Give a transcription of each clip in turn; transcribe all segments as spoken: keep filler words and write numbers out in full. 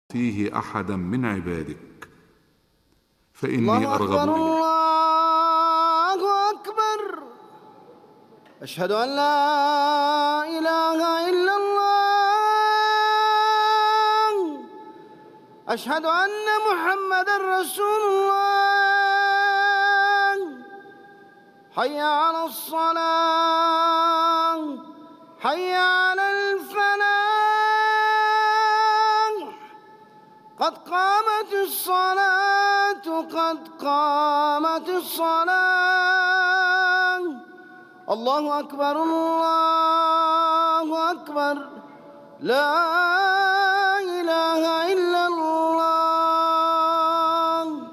فيه أحدا من عبادك، فإني الله أرغب أكبر إليك. الله أكبر. أشهد أن لا إله إلا الله. أشهد أن محمدا رسول الله. حي على الصلاة، حي على الفلاح، قد قامت الصلاة، قد قامت الصلاة. الله أكبر الله أكبر، لا إله إلا الله.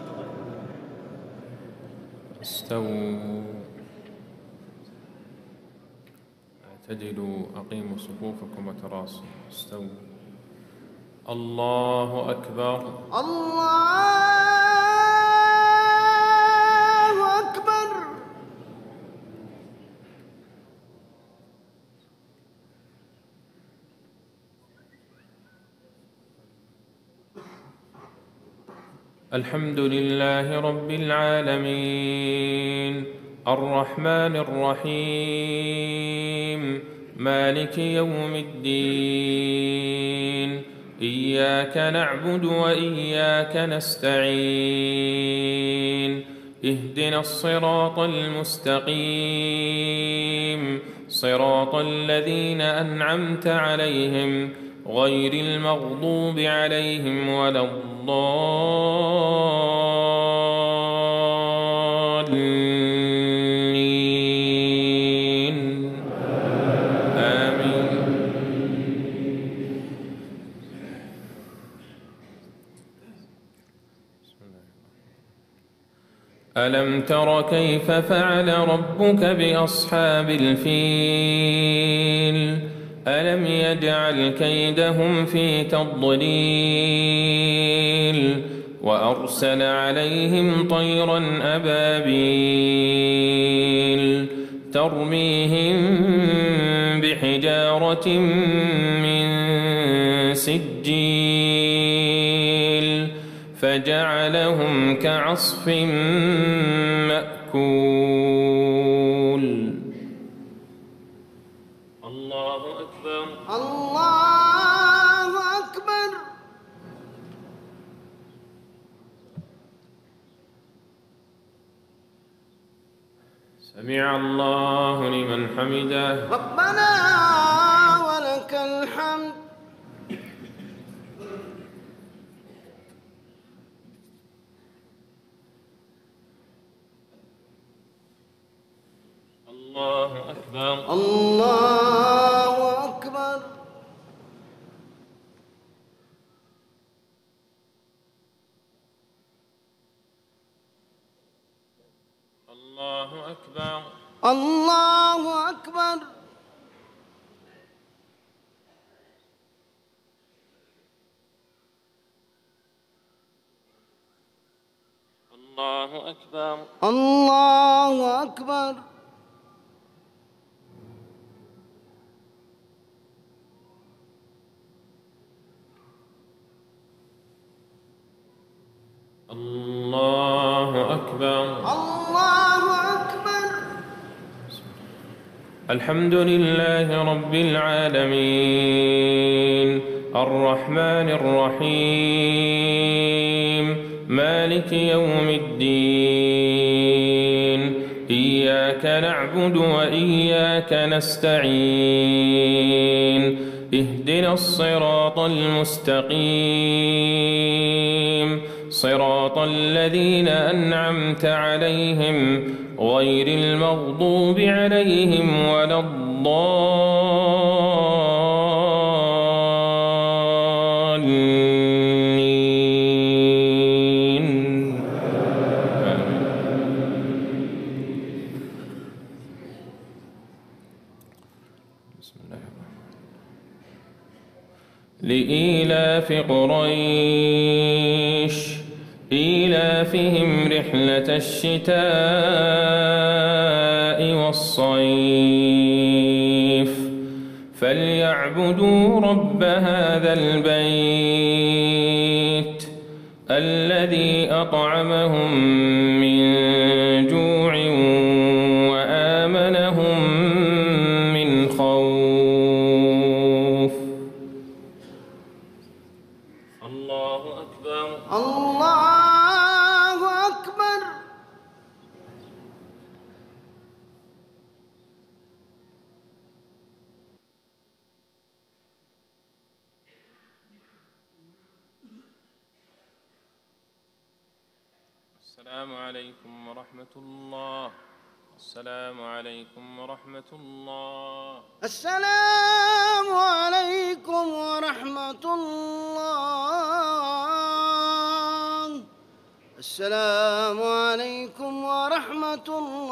استووا، اعتدلوا، أقيموا صفوفكم وتراصوا. استووا. الله أكبر. الله أكبر. الحمد لله رب العالمين، الرحمن الرحيم، مالك يوم الدين، إياك نعبد وإياك نستعين، اهدنا الصراط المستقيم، صراط الذين أنعمت عليهم غير المغضوب عليهم ولا الضالين. آمين. ألم تر كيف فعل ربك بأصحاب الفيل؟ ألم يجعل كيدهم في تضليل، وأرسل عليهم طيرا أبابيل ترميهم بحجارة من سجيل فجعلهم كعصف مأكول. الله أكبر. الله أكبر. سمع الله لمن حمده. ربنا ولك الحمد. الله أكبر. الله أكبر. الله أكبر. الله أكبر. الله أكبر. الله أكبر. الله أكبر. الله أكبر. الحمد لله رب العالمين، الرحمن الرحيم، مالك يوم الدين، إياك نعبد وإياك نستعين، اهدنا الصراط المستقيم، صراط الذين أنعمت عليهم غير المغضوب عليهم ولا الضالين. بسم الله الرحمن الرحيم. لإيلاف قريش إيلافهم رحلة الشتاء والصيف فليعبدوا رب هذا البيت الذي أطعمهم من جوع وآمنهم من خوف. الله أكبر. الله أكبر. السلام عليكم ورحمة الله. السلام عليكم ورحمة الله. السلام عليكم ورحمة الله. السلام عليكم ورحمة الله.